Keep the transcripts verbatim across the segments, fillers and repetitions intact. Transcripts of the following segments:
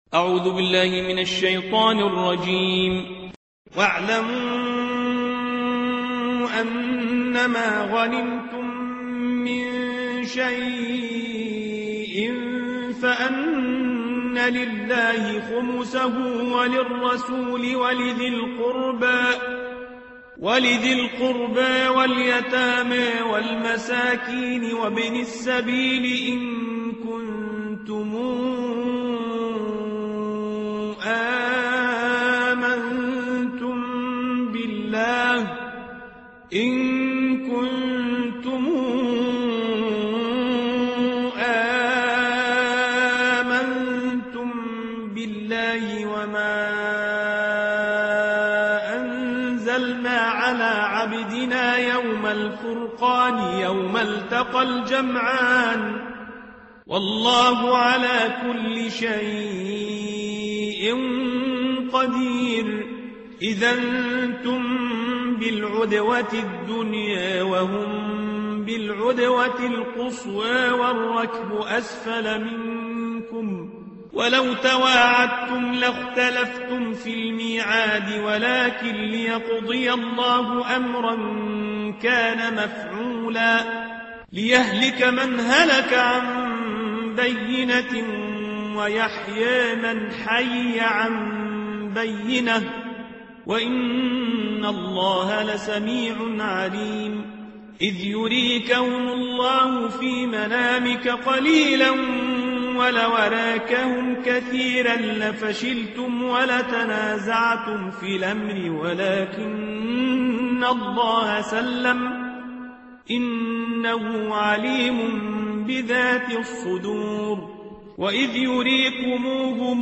أعوذ بالله من الشيطان الرجيم. واعلموا أنما غنمتم من شيء فأن لله خمسه وللرسول ولذي القربى ولذي القربى واليتامى والمساكين وابن السبيل إن كنتم آمنتم بالله إن كنتم آمنتم بالله وما أنزلنا على عبدنا يوم الفرقان يوم التقى الجمعان والله على كل شيء قدير. إذا أنتم بالعدوة الدنيا وهم بالعدوة القصوى والركب أسفل منكم ولو تواعدتم لاختلفتم في الميعاد ولكن ليقضي الله أمرا كان مفعولا ليهلك من هلك عن بينة ويحيى من حي عن بينة وإن الله لسميع عليم. إذ يريكهم الله في منامك قليلا ولو أراكهم كثيرا لفشلتم ولتنازعتم في الأمر ولكن الله سلم إنه عليم بذات الصدور. وإذ يريكموهم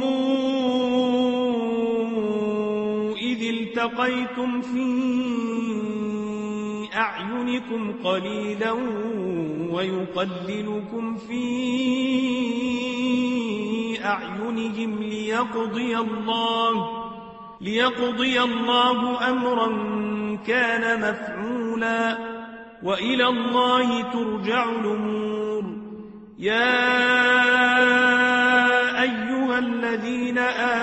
إذ التقيتم في أعينكم قليلا ويقللكم في أعينهم ليقضي الله ليقضي الله أمرا كان مفعولا وإلى الله ترجع الأمور. يا أيها الذين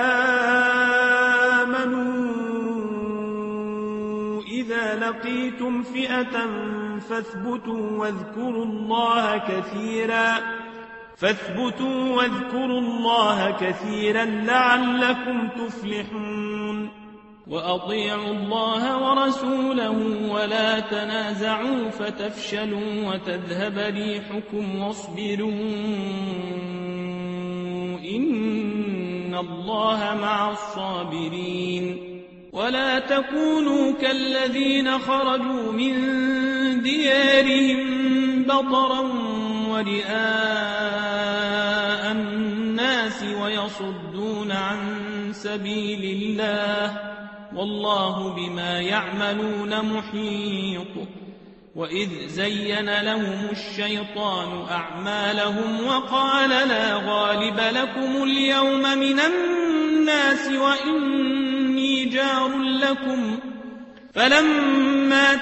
آمنوا إذا لقيتم فئة فاثبتوا واذكروا الله كثيرا فاثبتوا واذكروا الله كثيرا لعلكم تفلحون. وأطيعوا الله ورسوله ولا تنازعوا فتفشلوا وتذهب ريحكم واصبروا إن الله مع الصابرين. ولا تكونوا كالذين خرجوا من ديارهم بطرا ورئاء الناس ويصدون عن سبيل الله والله بما يعملون محيط. وإذ زين لهم الشيطان أعمالهم وقال لا غالب لكم اليوم من الناس وإني جار لكم فلما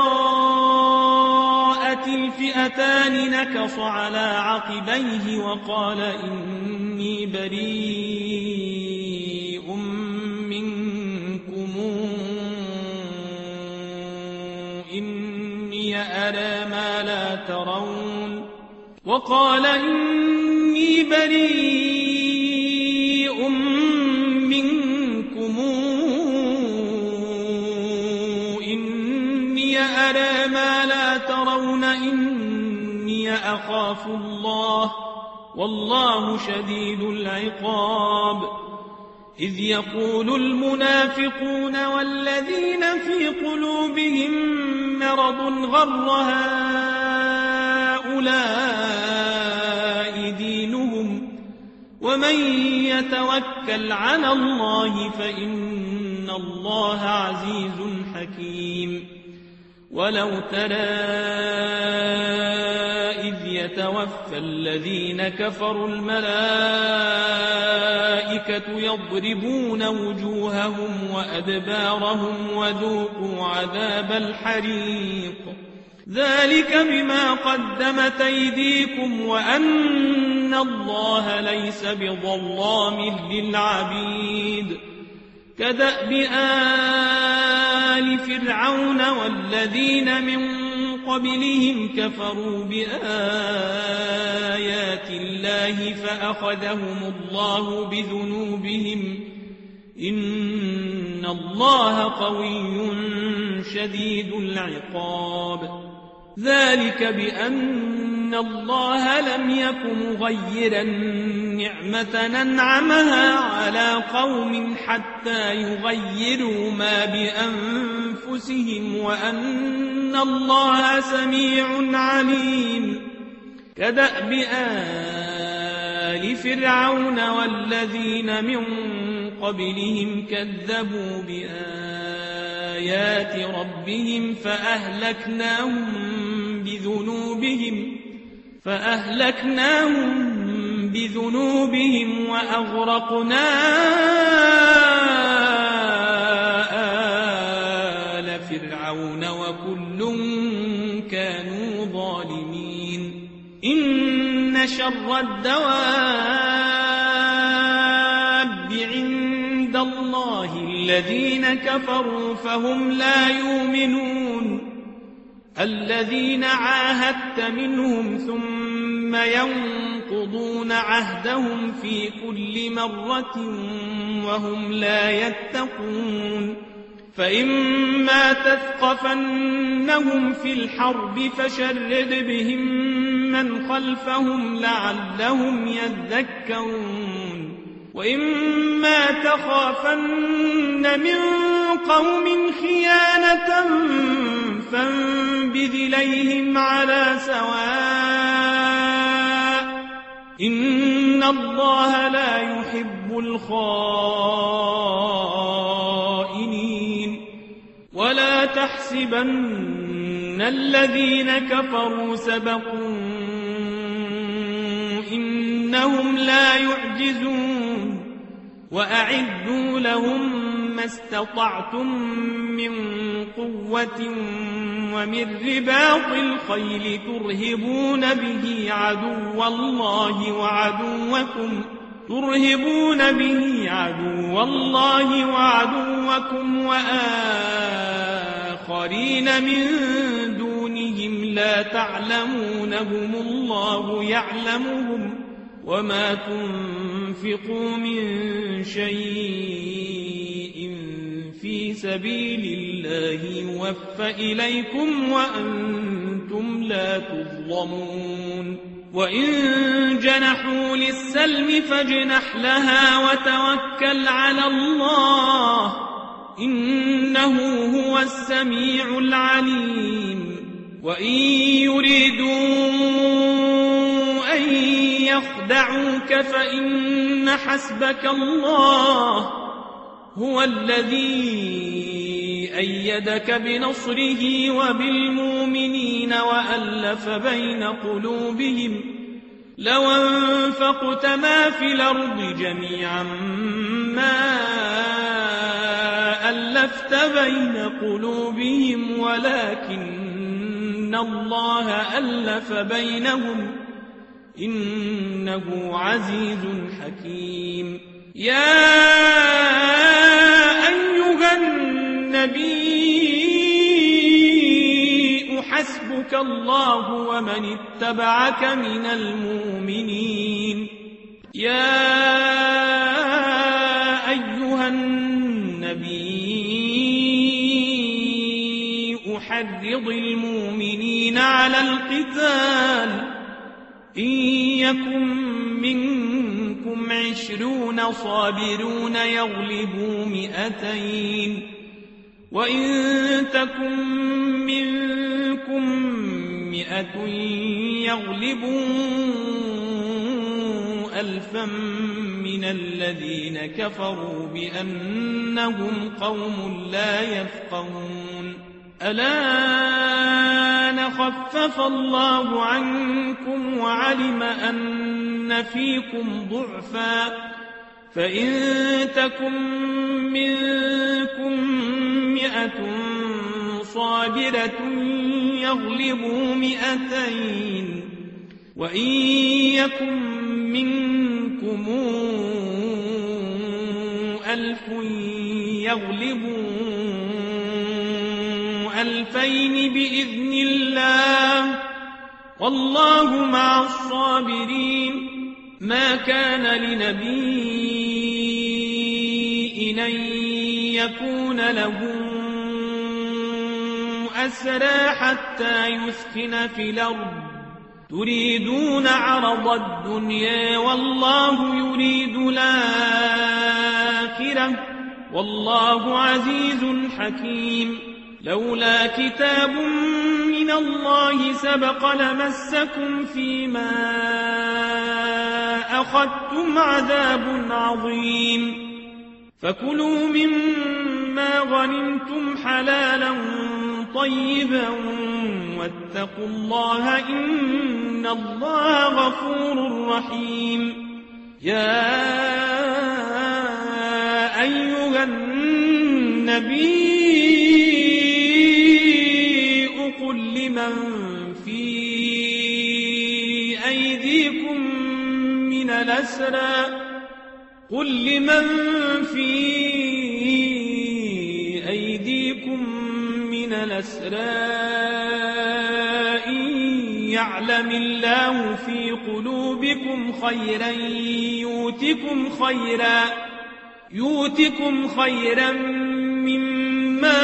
تراءت الفئتان نكص على عقبيه وقال إني بريء منكم إني أرى ما لا ترون وقال إني بريء منكم إني أرى ما لا ترون إني أخاف الله والله شديد العقاب. إذ يقول المنافقون والذين في قلوبهم مرض غر هؤلاء دينهم ومن يتوكل على الله فإن الله عزيز حكيم. ولو ترى إذ يتوفى الذين كفروا الملائكة يضربون وجوههم وأدبارهم وذوقوا عذاب الحريق ذلك بما قدمت أيديكم وأن الله ليس بظلام للعبيد كدأب آل فرعون والذين من قبلهم كفروا بآيات الله فأخذهم الله بذنوبهم إن الله قوي شديد العقاب ذلك بأن الله لم يك مغيرا نعمة أنعمها على قوم حتى يغيروا ما بأنفسهم وأن الله سميع عليم كدأب آل فرعون والذين من قبلهم كذبوا بآيات ربهم فأهلكناهم بذنوبهم فأهلكناهم بذنوبهم وأغرقنا آل فرعون وكل كانوا ظالمين إن شر الدواب عند الله الذين كفروا فهم لا يؤمنون الذين عاهدت منهم ثم ينقضون عهدهم في كل مرة وهم لا يتقون فإما تثقفنهم في الحرب فشرد بهم من خلفهم لعلهم يذكرون وإما تخافن من قوم خيانة فانبذ إليهم على سواء إن الله لا يحب الخائنين ولا تحسبن الذين كفروا سبقوا إنهم لا يعجزون وأعدوا لهم ما استطعتم من قوة ومن رباط الخيل ترهبون به عدو الله وعدوكم ترهبون به عدو الله وعدوكم وآخرين من دونهم لا تعلمونهم الله يعلمهم وما تنفقوا من شيء في سبيل الله يوفى إليكم وأنتم لا تظلمون وإن جنحوا للسلم فاجنح لها وتوكل على الله إنه هو السميع العليم وإن يريدوا أن يخدعوك فإن حسبك الله هو الذي أيدك بنصره وبالمؤمنين وألف بين قلوبهم لو أنفقت ما في الأرض جميعا ما ألفت بين قلوبهم ولكن الله ألف بينهم إنه عزيز حكيم يا أيها النبي حسبك الله ومن اتبعك من المؤمنين يا أيها النبي أحرض المؤمنين على القتال إن يكن منكم عشرون صابرون يغلبوا مئتين وإن تكن منكم مئة يغلبوا ألفا من الذين كفروا بأنهم قوم لا يفقهون الآن خفف الله عنكم وعلم أن فيكم ضعفا فإن تكن منكم مئة صابرة يغلبوا مئتين وإن يكن منكم ألف يغلبوا ألفين بإذن الله والله مع الصابرين. ما كان لنبي أن يكون له أسرى حتى يثخن في الأرض تريدون عرض الدنيا والله يريد الآخرة والله عزيز حكيم. لولا كتاب من الله سبق لمسكم فيما أخذتم عذاب عظيم. فكلوا مما غنمتم حلالا طيبا واتقوا الله إن الله غفور رحيم. يا أيها النبي قل لمن في أيديكم من الأسرى قل لمن في أيديكم من الأسرى إن يعلم الله في قلوبكم خيرا يؤتكم خيرا يؤتكم خيرا مما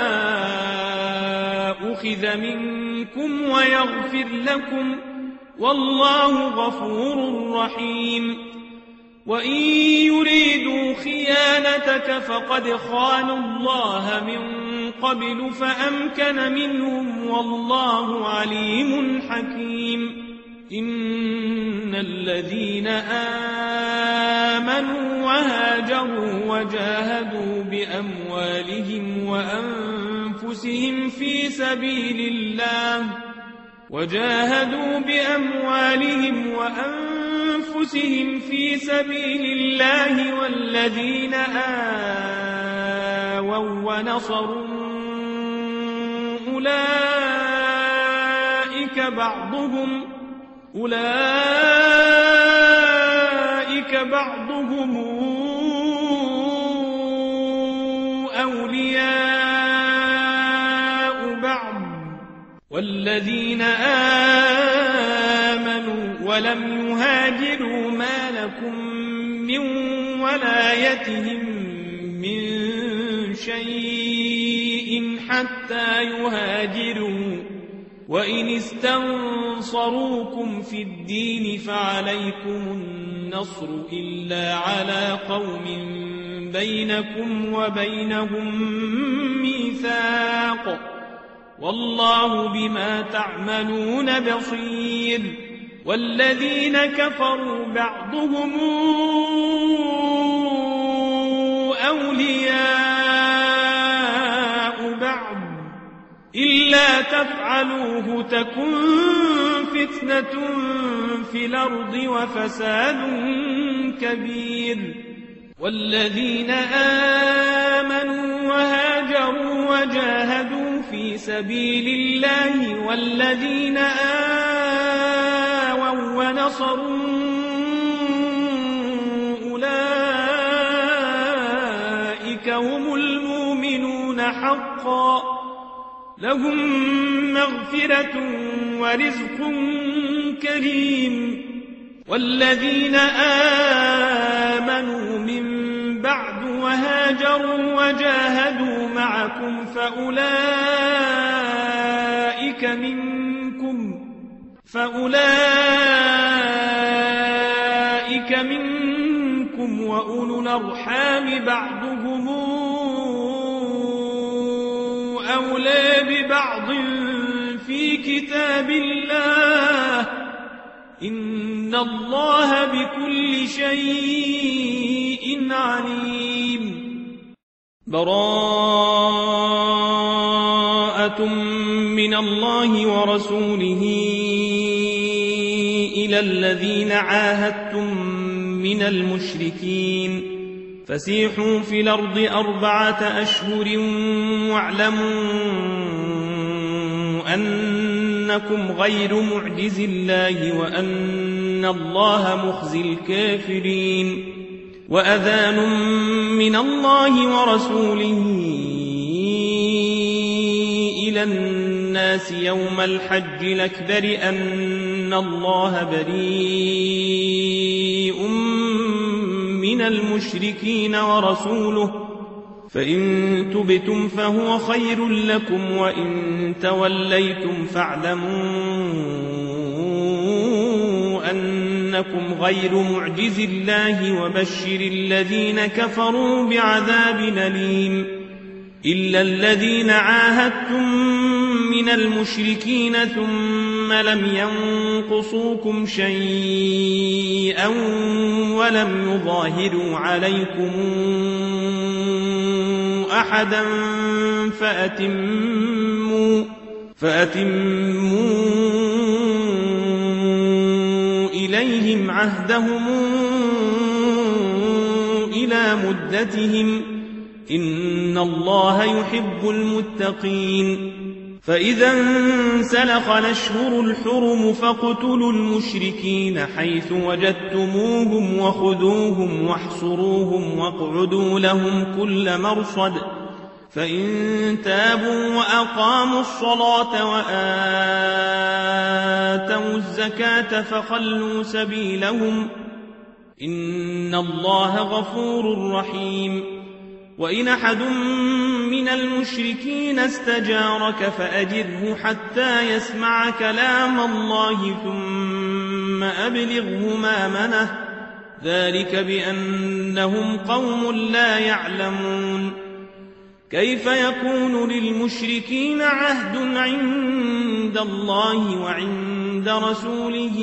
أخذ منكم ويغفر لكم والله غفور رحيم. وإن يريدوا خيانتك فقد خانوا الله من قبل فأمكن منهم والله عليم حكيم. إن الذين آمنوا وهاجروا وجاهدوا بأموالهم وأنفسهم في سبيل الله وجاهدوا بأموالهم وأنفسهم في سبيل الله والذين آووا ونصروا أولئك بعضهم أولئك بعضهم أولياء بعض والذين آمنوا ولم يهاجروا ما لكم من ولايتهم من شيء حتى يهاجروا وإن استنصروكم في الدين فعليكم النصر إلا على قوم بينكم وبينهم ميثاق والله بما تعملون بصير. والذين كفروا بعضهم أولياء بعض إلا تفعلوه تكن فتنة في الأرض وفساد كبير. والذين آمنوا وهاجروا وجاهدوا في سبيل الله والذين آووا ونصروا أولئك هم المؤمنون حقا لهم مغفرة ورزق كريم. والذين آمنوا من بعد وهاجروا وجاهدوا معكم فأولئك منكم فأولئك منكم وأولو الأرحام بعضهم أولى ببعض في كتاب الله إن الله بكل شيء عليم. براءة من الله ورسوله إلى الذين عاهدتم من المشركين فسيحوا في الأرض أربعة أشهر واعلموا أنكم غير معجز الله وأن الله مخزي الكافرين وأذان من الله ورسوله إلى الناس يوم الحج الأكبر أن الله بريء من المشركين ورسوله فإن تبتم فهو خير لكم وإن توليتم فاعلموا أنكم غير معجز الله وبشر الذين كفروا بعذاب أليم إلا الذين عاهدتم من المشركين ثم لم ينقصوكم شيئا ولم يظاهروا عليكم أحدا فأتموا, فأتموا إليهم عهدهم إلى مدتهم إن الله يحب المتقين فإذا انسلخ الأشهر الحرم فاقتلوا المشركين حيث وجدتموهم وخذوهم واحصروهم واقعدوا لهم كل مرصد فإن تابوا وأقاموا الصلاة وآتوا الزكاة فخلوا سبيلهم إن الله غفور رحيم وإن أحد من المشركين استجارك فأجره حتى يسمع كلام الله ثم أبلغه مأمنه ذلك بأنهم قوم لا يعلمون كيف يكون للمشركين عهد عند الله وعند رسوله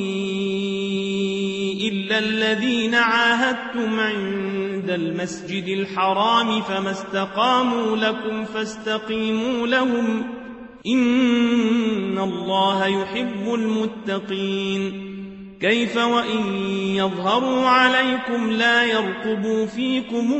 إلا الذين عاهدتم عند المسجد الحرام فما استقاموا لكم فاستقيموا لهم إن الله يحب المتقين كيف وإن يظهروا عليكم لا يرقبوا فيكم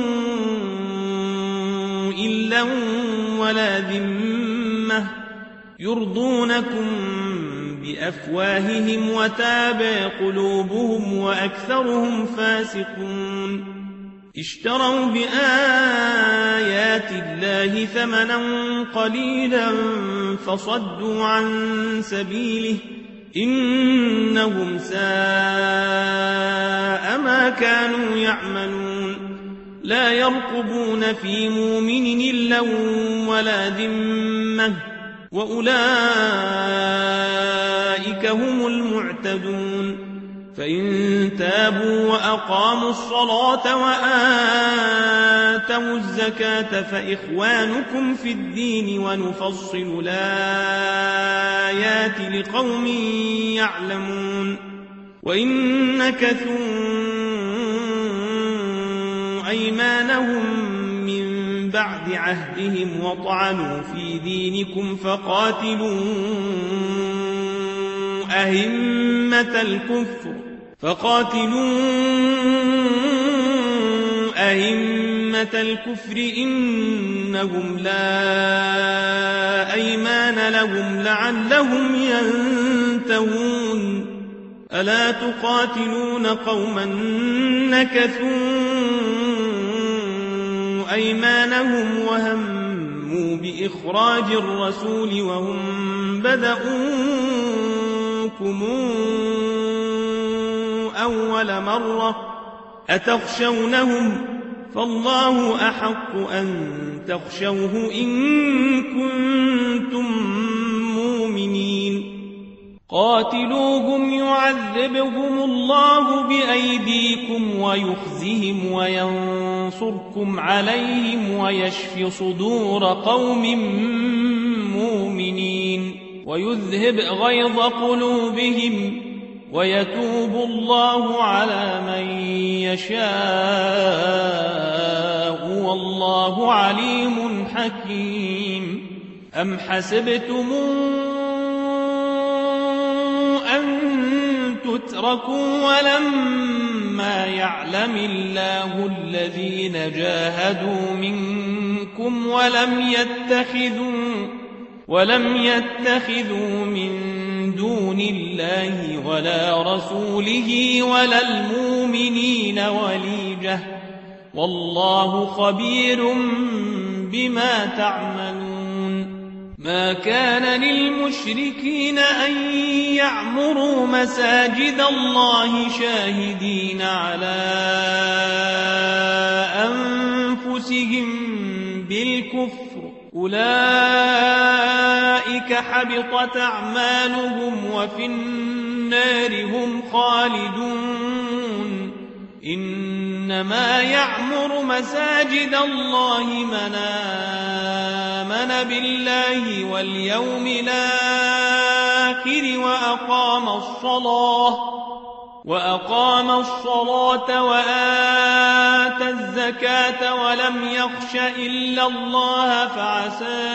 إلا ولا ذمة يرضونكم بأفواههم وتابى قلوبهم وأكثرهم فاسقون اشتروا بآيات الله ثمنا قليلا فصدوا عن سبيله إنهم ساء ما كانوا يعملون لا يرقبون في مؤمن إلا ولا ذمة وأولئك هم المعتدون فإن تابوا وأقاموا الصلاة وآتوا الزكاة فإخوانكم في الدين ونفصل الآيات لقوم يعلمون وإن نكثوا أيمانهم من بعد عهدهم وطعنوا في دينكم فقاتلوا أئمة الكفر فقاتلوا أئمة الكفر إنهم لا أيمان لهم لعلهم ينتهون ألا تقاتلون قوما نكثوا أيمانهم وهموا بإخراج الرسول وهم بدؤوكم أول مرة أتخشونهم فالله أحق أن تخشوه إن كنتم مؤمنين قاتلوهم يعذبهم الله بأيديكم ويخزهم وينصركم عليهم ويشف صدور قوم مؤمنين ويذهب غيظ قلوبهم ويتوب الله على من يشاء والله عليم حكيم أم حسبتم أن تتركوا ولما يعلم الله الذين جاهدوا منكم ولم يتخذوا ولم يتخذوا من دون الله ولا رسوله ولا المؤمنين وليجة والله خبير بما تعملون. ما كان للمشركين أن يعمروا مساجد الله شاهدين على أنفسهم بالكفر أولئك حبطت أعمالهم وفي النار هم خالدون. إنما يعمر مساجد الله من آمن بالله واليوم الآخر وأقام الصلاة وأقام الصلاة وآتى الزكاة ولم يخش إلا الله فعسى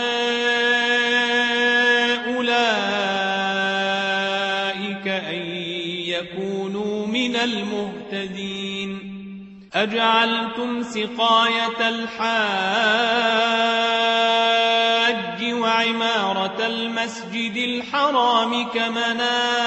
أولئك أن يكونوا من المهتدين. أجعلتم سقاية الحاج وعمارة المسجد الحرام كمن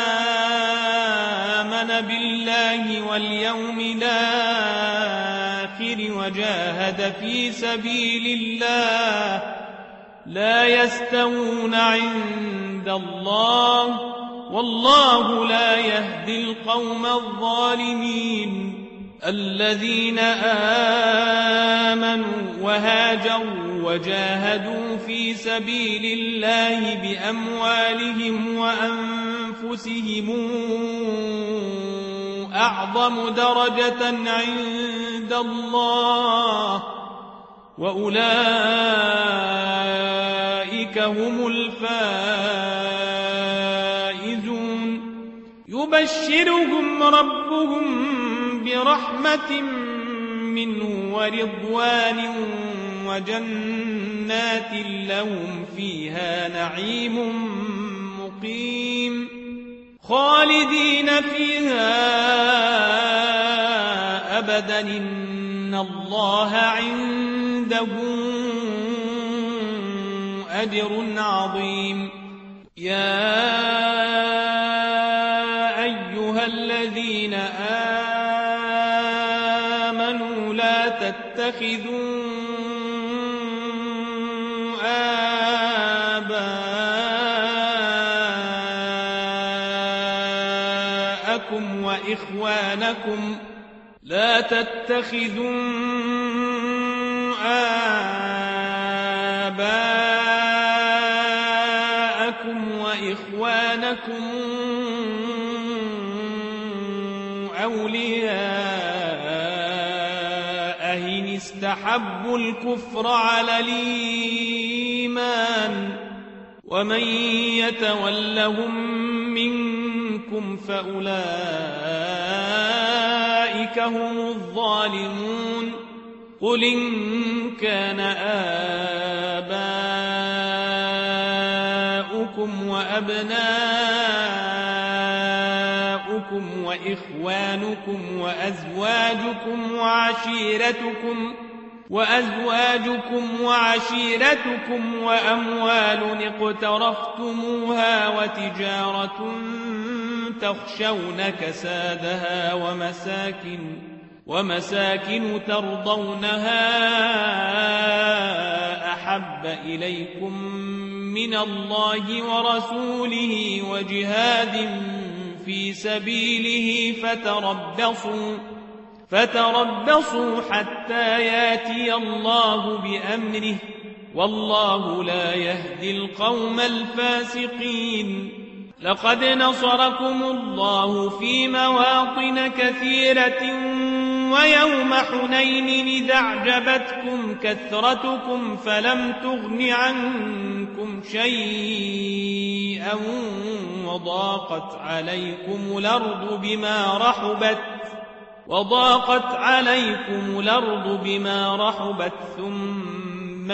آمن بالله واليوم الآخر وجاهد في سبيل الله لا يستوون عند الله والله لا يهدي القوم الظالمين. الذين آمنوا وهاجروا وجاهدوا في سبيل الله بأموالهم وأنفسهم أعظم درجة عند الله وأولئك هم الفائزون. يبشرهم ربهم برحمة منه ورضوان وجنات لهم فيها نعيم مقيم خالدين فيها أبدا إن الله عنده أجر عظيم. يا أيها الذين آمنوا لا تتخذوا آباءكم وإخوانكم لا تتخذوا آباءكم وإخوانكم أولياء إن استحبوا الكفر على الإيمان ومن يتولهم منكم فأولئك هم الظالمون. قل إن كان آباؤكم وأبناؤكم وإخوانكم وأزواجكم وعشيرتكم وأزواجكم وعشيرتكم وأموال اقترفتموها وتجارة تخشون كسادها ومساكن ومساكن ترضونها أحب إليكم من الله ورسوله وجهاد في سبيله فتربصوا فتربصوا حتى ياتي الله بأمره والله لا يهدي القوم الفاسقين. لقد نصركم الله في مواطن كثيرة ويوم حنين إذ أعجبتكم كثرتكم فلم تغن عنكم شيئا وضاقت عليكم الأرض بما رحبت وضاقت عليكم الأرض بما رحبت ثم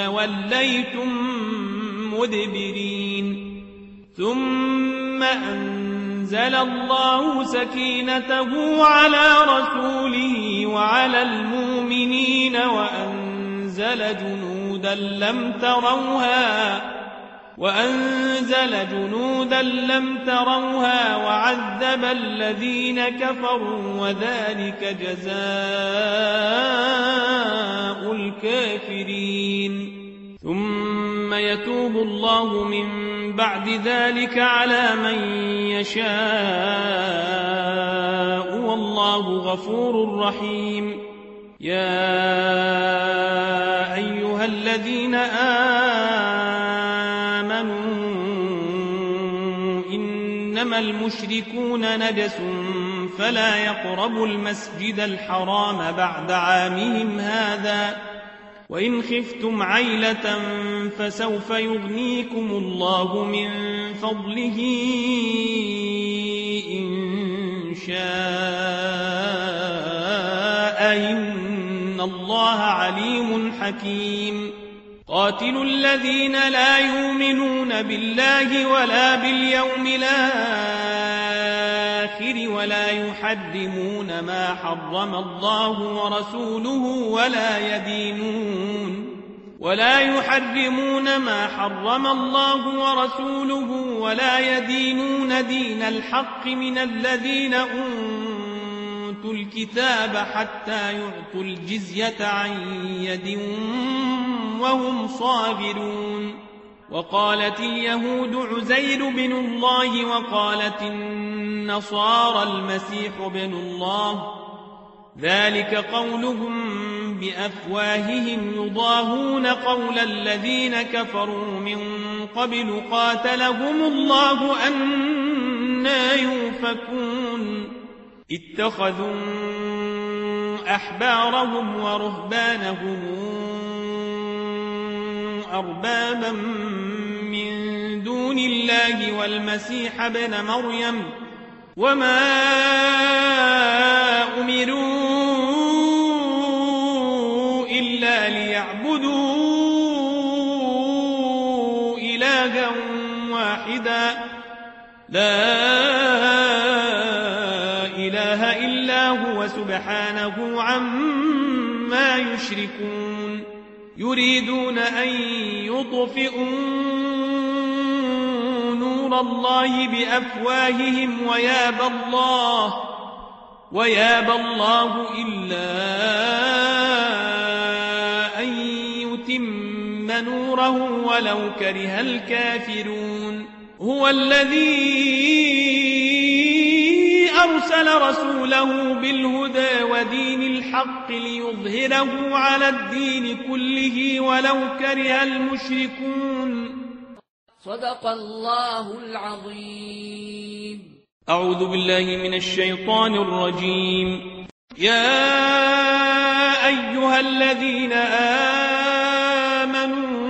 وليتم مدبرين ثم أنتم أنزل الله سكينته على رسوله وعلى المؤمنين وأنزل جنودا لم تروها وأنزل جنودا لم تروها وعذب الذين كفروا وذلك جزاء الكافرين ثم يتوب الله من بعد ذلك على من يشاء والله غفور رحيم يا أيها الذين آمنوا إنما المشركون نجس فلا يقربوا المسجد الحرام بعد عامهم هذا وإن خفتم عيلة فسوف يغنيكم الله من فضله إن شاء إن الله عليم حكيم قاتلوا الذين لا يؤمنون بالله ولا باليوم الآخر ولا يحرمون ما حرم الله ورسوله ولا يدينون ولا يحرمون ما حرم الله ورسوله ولا يدينون دين الحق من الذين أوتوا الكتاب حتى يعطوا الجزية عن يد وهم صاغرون وقالت اليهود عزير بن الله وقالت النصارى المسيح بن الله ذلك قولهم بأفواههم يضاهون قول الذين كفروا من قبل قاتلهم الله أنى يؤفكون اتخذوا أحبارهم ورهبانهم أربابا من دون الله والمسيح ابن مريم وما أمروا إلا ليعبدوا إلها واحدا لا إله إلا هو سبحانه عما يشركون يريدون أن يطفئوا نور الله بأفواههم ويابى الله ويابى الله إلا أن يتم نوره ولو كره الكافرون هو الذي أرسل رسوله بالهدى ودين الحق ليظهره على الدين كله ولو كره المشركون صدق الله العظيم. أعوذ بالله من الشيطان الرجيم. يا أيها الذين آمنوا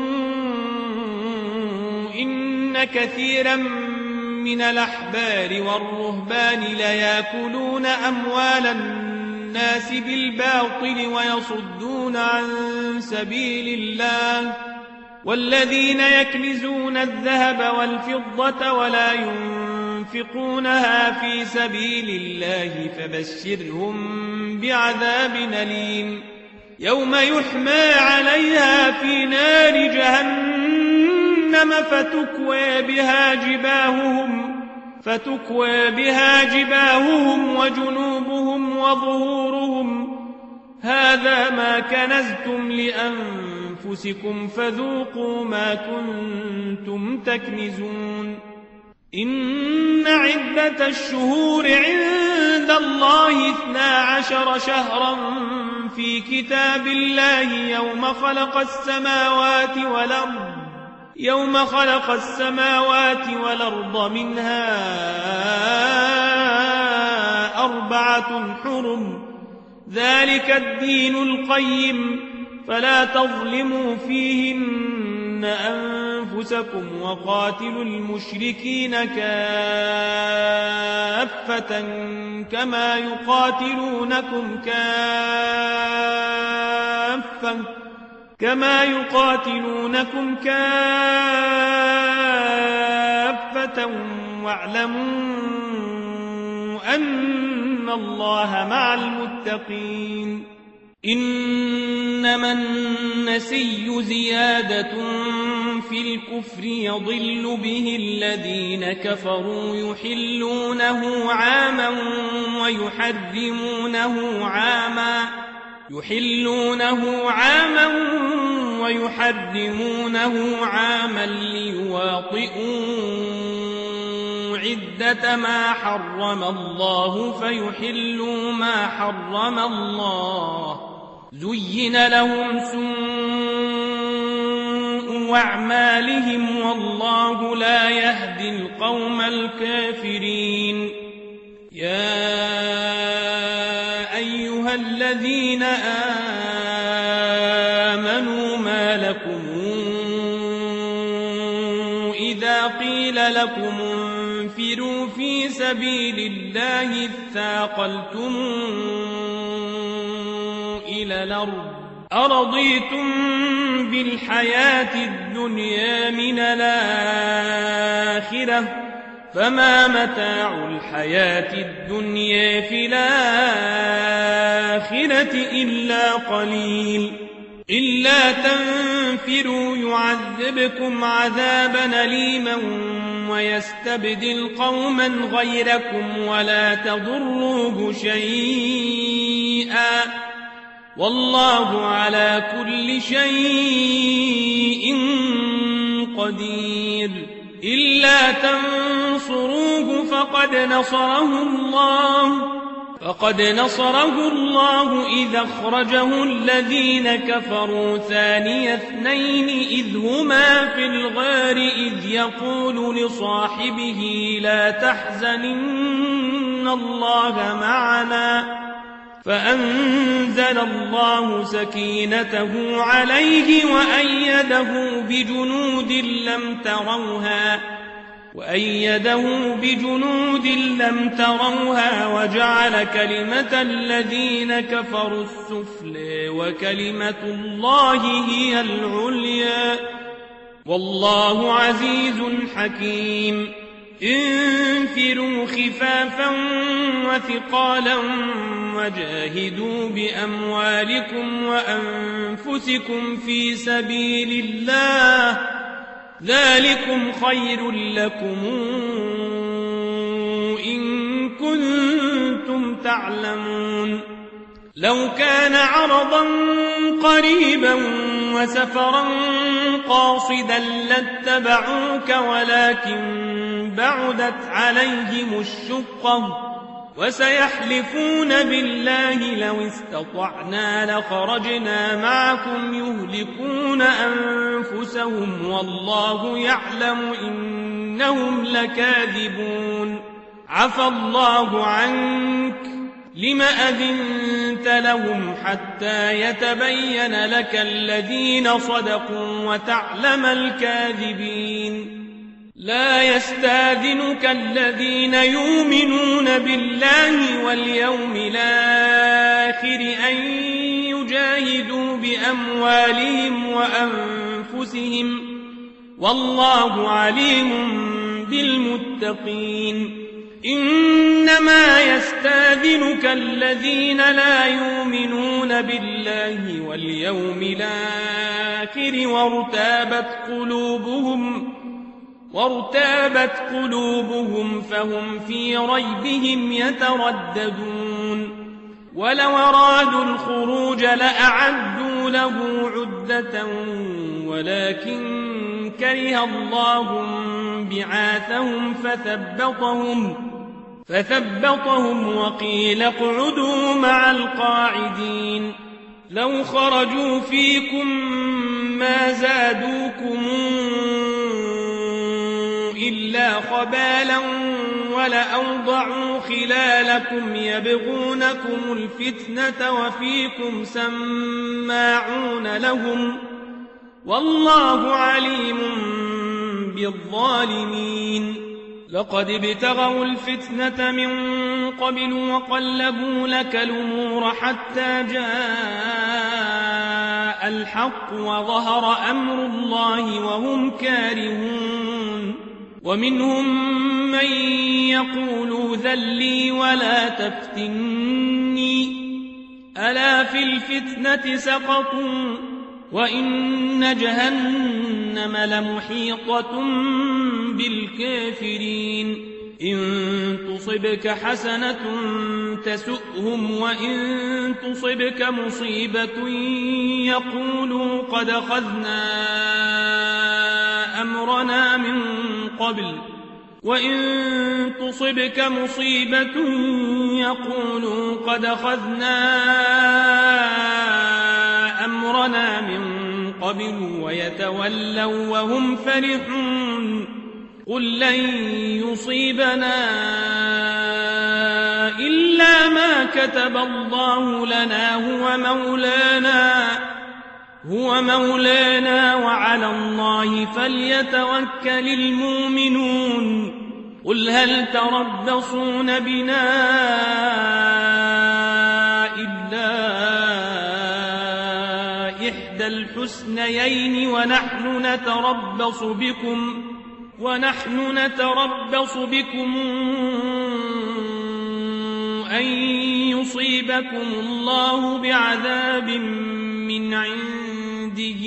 إن كثيرا من الأحبار والرهبان ليأكلون أموال الناس بالباطل ويصدون عن سبيل الله والذين يكنزون الذهب والفضة ولا ينفقونها في سبيل الله فبشرهم بعذاب أليم يوم يحمى عليها في نار جهنم فتكوى بها جباههم فتكوى بها جباههم وجنوبهم وظهورهم هذا ما كنزتم لأنفسكم فذوقوا ما كنتم تكنزون إن عدة الشهور عند الله اثنا عشر شهرا في كتاب الله يوم خلق السماوات والأرض يوم خلق السماوات والأرض منها أربعة حرم ذلك الدين القيم فلا تظلموا فيهن أنفسكم وقاتلوا المشركين كافة كما يقاتلونكم كافة كما يقاتلونكم كافة واعلموا وأن الله مع المتقين. إنما النسي زيادة في الكفر يضل به الذين كفروا يحلونه عاما ويحرمونه عاما يحلونه عاما ويحرمونه عاما ليواطئوا عدة ما حرم الله فيحلوا ما حرم الله. زين لهم سوء أعمالهم والله لا يهدي القوم الكافرين. يا أيها الذين آمنوا ما لكم إذا قيل لكم انفروا في سبيل الله اثاقلتم إلى الأرض أرضيتم بالحياة الدنيا من الآخرة فما متاع الحياة الدنيا في الآخرة إلا قليل. إلا تنفروا يعذبكم عذابا أليما ويستبدل قوما غيركم ولا تضروه شيئا والله على كل شيء قدير. إلا تنصروه فقد نصره الله فقد نصره الله إذ أخرجه الذين كفروا ثاني اثنين إذ هما في الغار إذ يقول لصاحبه لا تحزن إن الله معنا فأنزل الله سكينته عليه وأيده بجنود لم تروها وأيده بجنود لم تروها وجعل كلمة الذين كفروا السفلى وكلمة الله هي العليا والله عزيز حكيم. انفروا خفافا وثقالا وجاهدوا بأموالكم وأنفسكم في سبيل الله ذلكم خير لكم إن كنتم تعلمون. لو كان عرضا قريبا وسفرا قاصدا لاتبعوك ولكن بعدت عليهم الشقة وسيحلفون بالله لو استطعنا لخرجنا معكم يهلكون أنفسهم والله يعلم إنهم لكاذبون. عفى الله عنك لم أذنت لهم حتى يتبين لك الذين صدقوا وتعلم الكاذبين. لا يستاذنك الذين يؤمنون بالله واليوم الآخر أن يجاهدوا بأموالهم وأنفسهم والله عليم بالمتقين. إنما يستاذنك الذين لا يؤمنون بالله واليوم الآخر وارتابت قلوبهم وارتابت قلوبهم فهم في ريبهم يترددون. ولو أرادوا الخروج لأعدوا له عدة ولكن كره الله بعاثهم فثبطهم فثبطهم وقيل اقعدوا مع القاعدين. لو خرجوا فيكم ما زادوكم إلا خبالا ولأوضعوا خلالكم يبغونكم الفتنة وفيكم سماعون لهم والله عليم بالظالمين. لقد ابتغوا الفتنة من قبل وقلبوا لك الأمور حتى جاء الحق وظهر أمر الله وهم كارهون. ومنهم من يقول ذلي ولا تفتني ألا في الفتنة سقطوا وإن جهنم لمحيطة بالكافرين إن تصبك حسنة تسؤهم وإن تصبك مصيبة يقولوا قد أخذنا أمرنا من قبل وإن تصبك مصيبة يقولوا قد أخذنا أمرنا من قبل ويتولوا وهم فرحون قل لن يصيبنا إلا ما كتب الله لنا هو مولانا هو مولانا وعلى الله فليتوكل المؤمنون قل هل تربصون بنا إلا إحدى الحسنيين ونحن نتربص بكم ونحن نتربص بكم أن يصيبكم الله بعذاب من عنده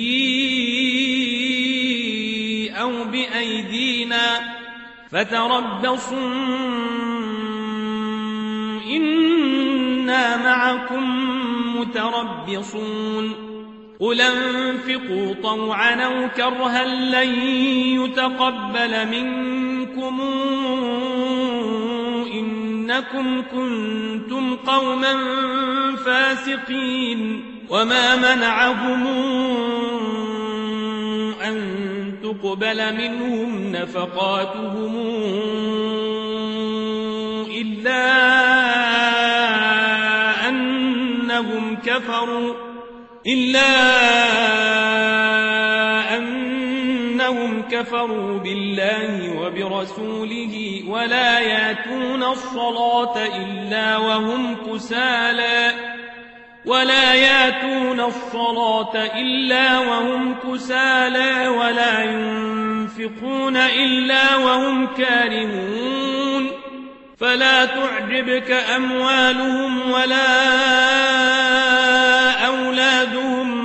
أو بأيدينا فتربصوا إنا معكم متربصون قل انفقوا طوعا أو كرها لن يتقبل منكم إنكم كنتم قوما فاسقين وما منعهم أن تقبل منهم نفقاتهم إلا أنهم كفروا إلا أنهم كفروا بالله وبرسوله ولا يأتون الصلاة إلا وهم كسالى ولا يأتون الصلاة إلا وهم كسالى ولا ينفقون إلا وهم كارهون فلا تعجبك أموالهم ولا أولادهم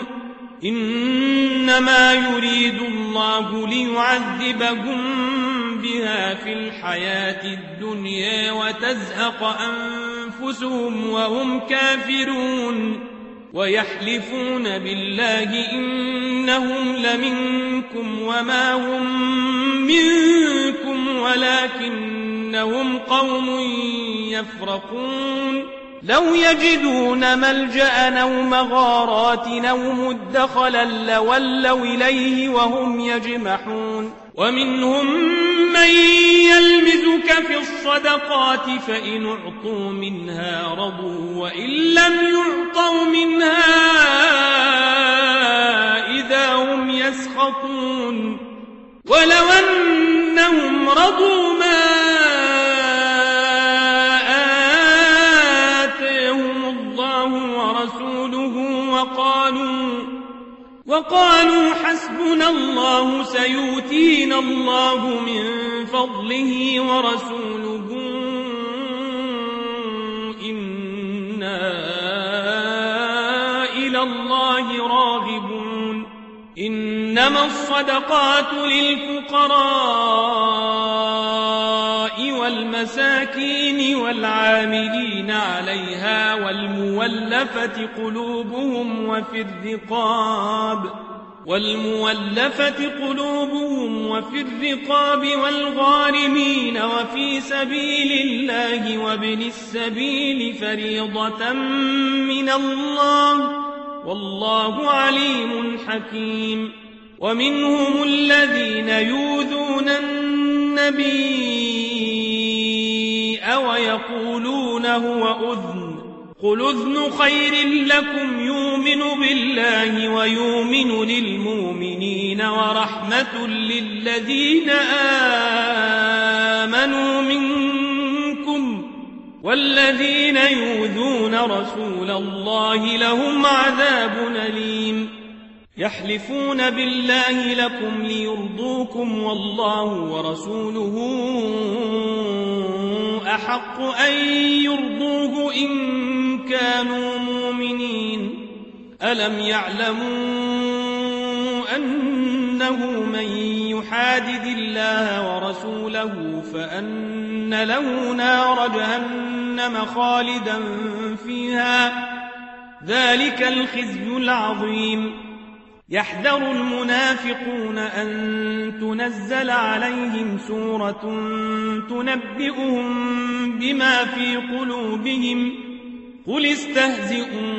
إنما يريد الله ليعذبهم بها في الحياة الدنيا وتزهق أنفسهم وهم كافرون ويحلفون بالله إنهم لمنكم وما هم منكم ولكنهم قوم يفرقون لو يجدون ملجأ أو مغارات أو مدخلا لولوا إليه وهم يجمحون ومنهم من يلمزك في الصدقات فإن أعطوا منها رضوا وإن لم يعطوا منها إذا هم يسخطون ولو أنهم رضوا ما وقالوا وقالوا حسبنا الله سيؤتينا الله من فضله ورسوله إنا إلى الله راغبون إنما الصدقات للفقراء والمساكين والعاملين عليها والمولفة قلوبهم وفي الرقاب والمولفة قلوبهم وفي الرقاب والغارمين وفي سبيل الله وابن السبيل فريضة من الله والله عليم حكيم ومنهم الذين يؤذون النبي ويقولون هو أذن قل أذن خير لكم يؤمن بالله ويؤمن للمؤمنين ورحمة للذين آمنوا منكم والذين يؤذون رسول الله لهم عذاب أليم يحلفون بالله لكم ليرضوكم والله ورسوله أحق أن يرضوه إن كانوا مؤمنين. ألم يعلموا أنه من يحادد الله ورسوله فأن له نار جهنم خالدا فيها ذلك الخزي العظيم. يحذر المنافقون أن تنزل عليهم سورة تنبئهم بما في قلوبهم قل استهزئوا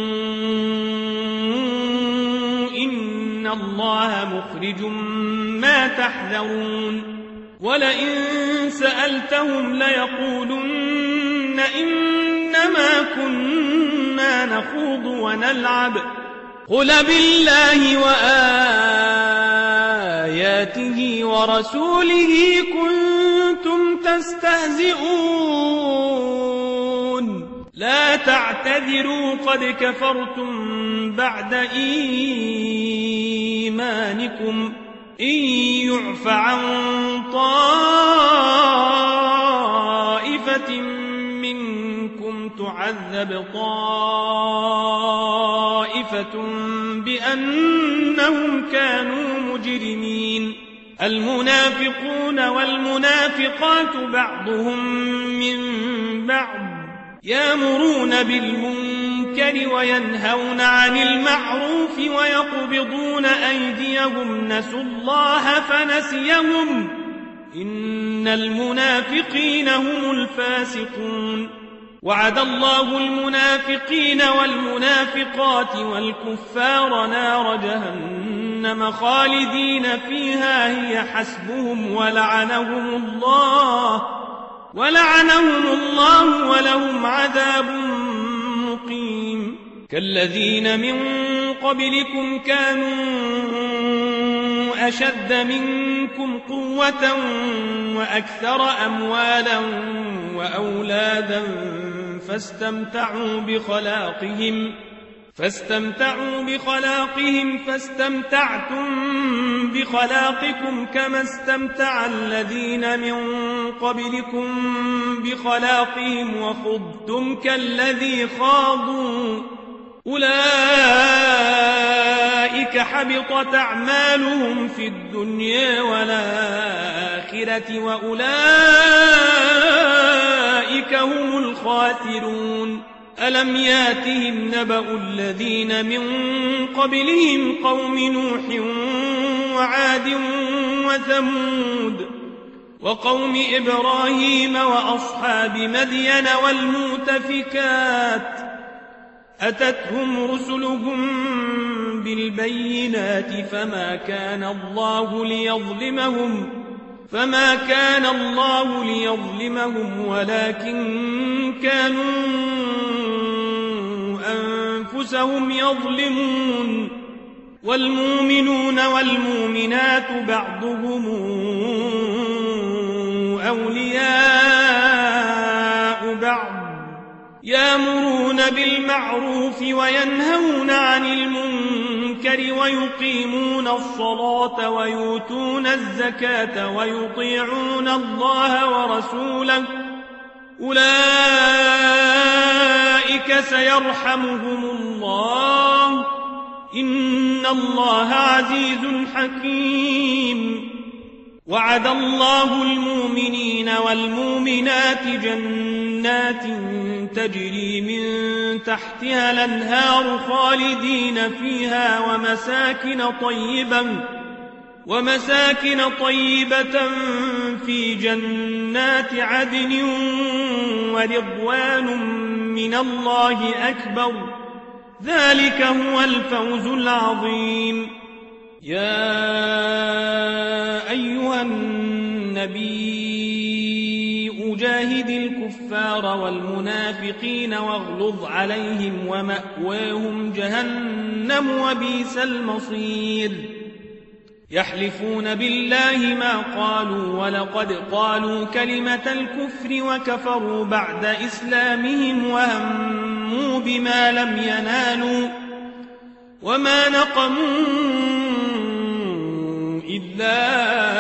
إن الله مخرج ما تحذرون. ولئن سألتهم ليقولن إنما كنا نخوض ونلعب قل بالله وآياته ورسوله كنتم تستهزئون لا تعتذروا قد كفرتم بعد إيمانكم إن يعف عن طائفة منكم تعذب طائفة بأنهم كانوا مجرمين. المنافقون والمنافقات بعضهم من بعض يأمرون بالمنكر وينهون عن المعروف ويقبضون أيديهم نسوا الله فنسيهم إن المنافقين هم الفاسقون. وعد الله المنافقين والمنافقات والكفار نار جهنم خالدين فيها هي حسبهم ولعنهم الله ولعنهم الله ولهم عذاب مقيم. كالذين من قبلكم كانوا أشد منكم قوة وأكثر أموالا وأولادا فاستمتعوا بخلاقهم فاستمتعوا بخلاقهم فاستمتعتم بخلاقكم كما استمتع الذين من قبلكم بخلاقهم وخضتم كالذي خاضوا أولئك حبطت أعمالهم في الدنيا والآخرة وأولئك هم الخاسرون. ألم ياتهم نبأ الذين من قبلهم قوم نوح وعاد وثمود وقوم إبراهيم وأصحاب مدين والمؤتفكات أتتهم رسلهم بالبينات فما كان الله ليظلمهم فما كان الله ليظلمهم ولكن كانوا أنفسهم يظلمون. والمؤمنون والمؤمنات بعضهم أولياء بعض يأمرون بالمعروف وينهون عن المنكر ويقيمون الصلاة ويؤتون الزكاة ويطيعون الله ورسوله أولئك سيرحمهم الله إن الله عزيز حكيم. وعد الله المؤمنين والمؤمنات جنات تجري من تحتها الأنهار خالدين فيها ومساكن طيبة ومساكن طيبة في جنات عدن ورضوان من الله أكبر ذلك هو الفوز العظيم. يا أيها النبي أجاهد الكفار والمنافقين واغلظ عليهم ومأواهم جهنم وبئس المصير. يحلفون بالله ما قالوا ولقد قالوا كلمة الكفر وكفروا بعد إسلامهم وهموا بما لم ينالوا وما نقموا إلا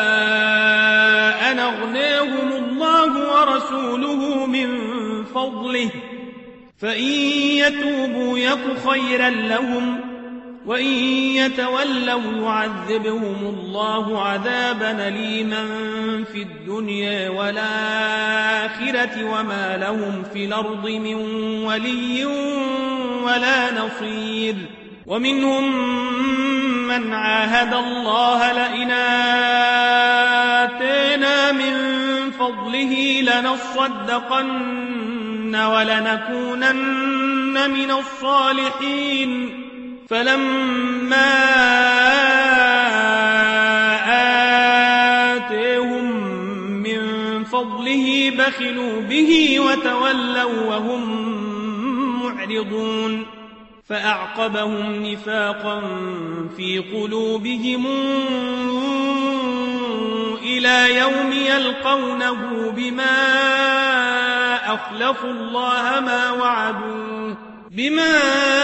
أن أغناهم الله ورسوله من فضله فإن يتوبوا يك خيرا لهم وإن يتولوا يعذبهم الله عذابا أليما في الدنيا والآخرة وما لهم في الأرض من ولي ولا نصير. ومنهم من عاهد الله لئن آتينا من فضله لنصدقن ولنكونن من الصالحين فلما آتيهم من فضله بخلوا به وتولوا وهم معرضون فأعقبهم نفاقا في قلوبهم إلى يوم يلقونه بما أخلفوا الله ما وعدوه بما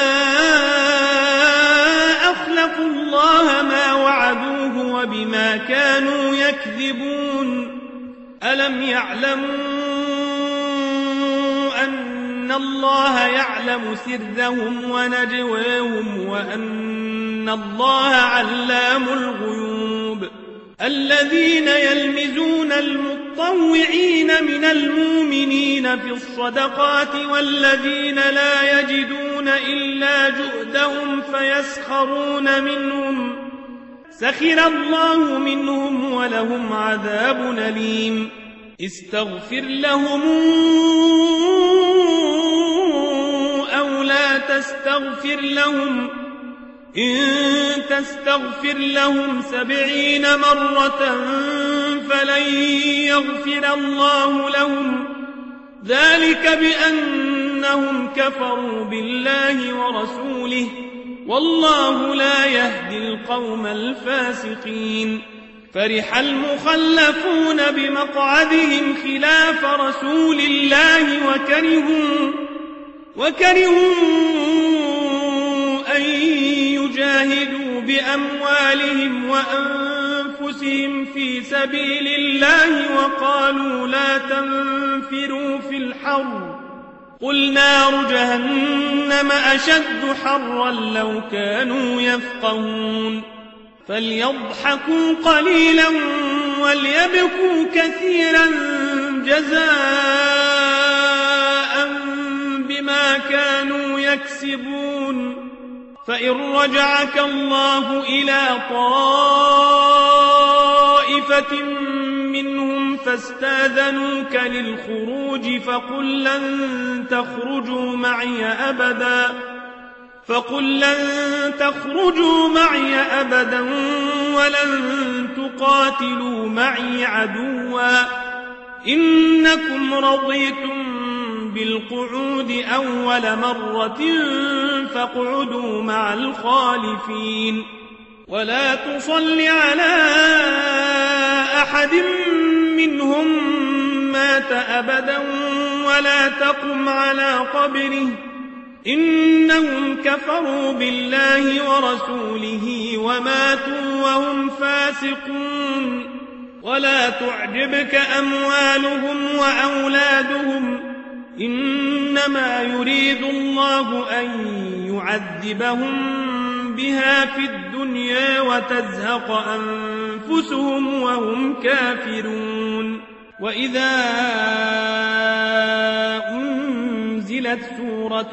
أخلفوا الله ما وعدوه وبما كانوا يكذبون. ألم يعلموا أن الله يعلم سرهم ونجواهم وأن الله علام الغيوب. الذين يلمزون المطوعين من المؤمنين في الصدقات والذين لا يجدون إلا جهدهم فيسخرون منهم سخر الله منهم ولهم عذاب أليم. استغفر لهم أو لا تستغفر لهم إن تستغفر لهم سبعين مرة فلن يغفر الله لهم ذلك بأنهم كفروا بالله ورسوله والله لا يهدي القوم الفاسقين. فرح المخلفون بمقعدهم خلاف رسول الله وكرهوا وكرهوا أن يجاهدوا بأموالهم وأنفسهم في سبيل الله وقالوا لا تنفروا في الحر قل نار جهنم أشد حرا لو كانوا يفقهون. فليضحكوا قليلا وليبكوا كثيرا جزاء بما كانوا يكسبون. فإن رجعك الله إلى طائفة منهم فاستاذنوك للخروج فقل لن تخرجوا معي أبدا فقل لن تخرجوا معي أبدا ولن تقاتلوا معي عدوا إنكم رضيتم بالقعود أول مرة فاقعدوا مع الخالفين. ولا تصل على أحد منهم مات أبدا ولا تقم على قبره إنهم كفروا بالله ورسوله وماتوا وهم فاسقون. ولا تعجبك أموالهم وأولادهم إنما يريد الله أن يعذبهم بها في الدنيا وتزهق أنفسهم وهم كافرون. وإذا أنزلت سورة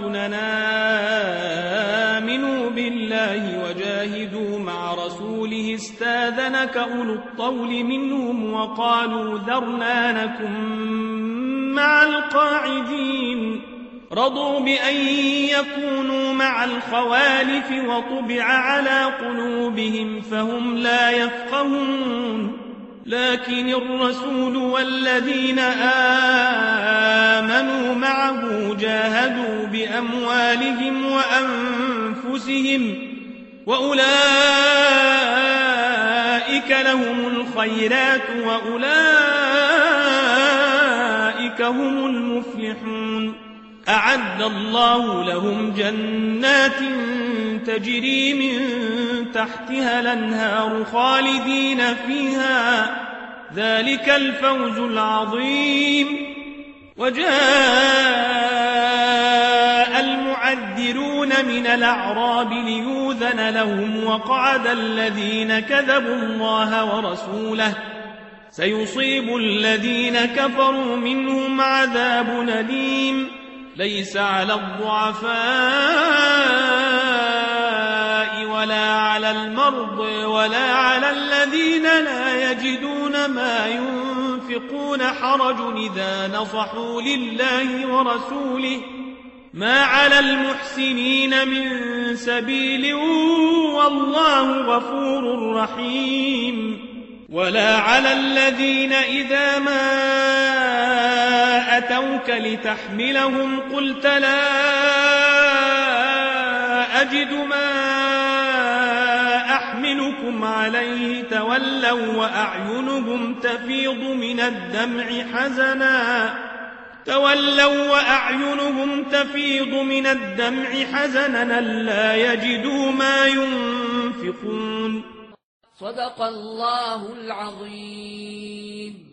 آمنوا بالله وجاهدوا مع رسوله استاذنك أولو الطول منهم وقالوا ذرنا نكن مع القاعدين. رضوا بأن يكونوا مع الخوالف وطبع على قلوبهم فهم لا يفقهون. لكن الرسول والذين آمنوا معه جاهدوا بأموالهم وأنفسهم وأولئك لهم الخيرات وأولئك هم المفلحون. أعد الله لهم جنات تجري من تحتها الأنهار خالدين فيها ذلك الفوز العظيم. وجاء المعذرون من الأعراب ليؤذن لهم وقعد الذين كذبوا الله ورسوله سيصيب الذين كفروا منهم عذاب أليم. ليس على الضعفاء ولا على المرضى ولا على الذين لا يجدون ما ينفقون حرج إذا نصحوا لله ورسوله ما على المحسنين من سبيل والله غفور رحيم. ولا على الذين إذا ما أتوك لتحملهم قلت لا أجد ما أحملكم عليه تولوا وأعينهم تفيض من الدمع حزنا تولوا وأعينهم تفيض من الدمع حزنا لا يجدوا ما ينفقون. صدق الله العظيم.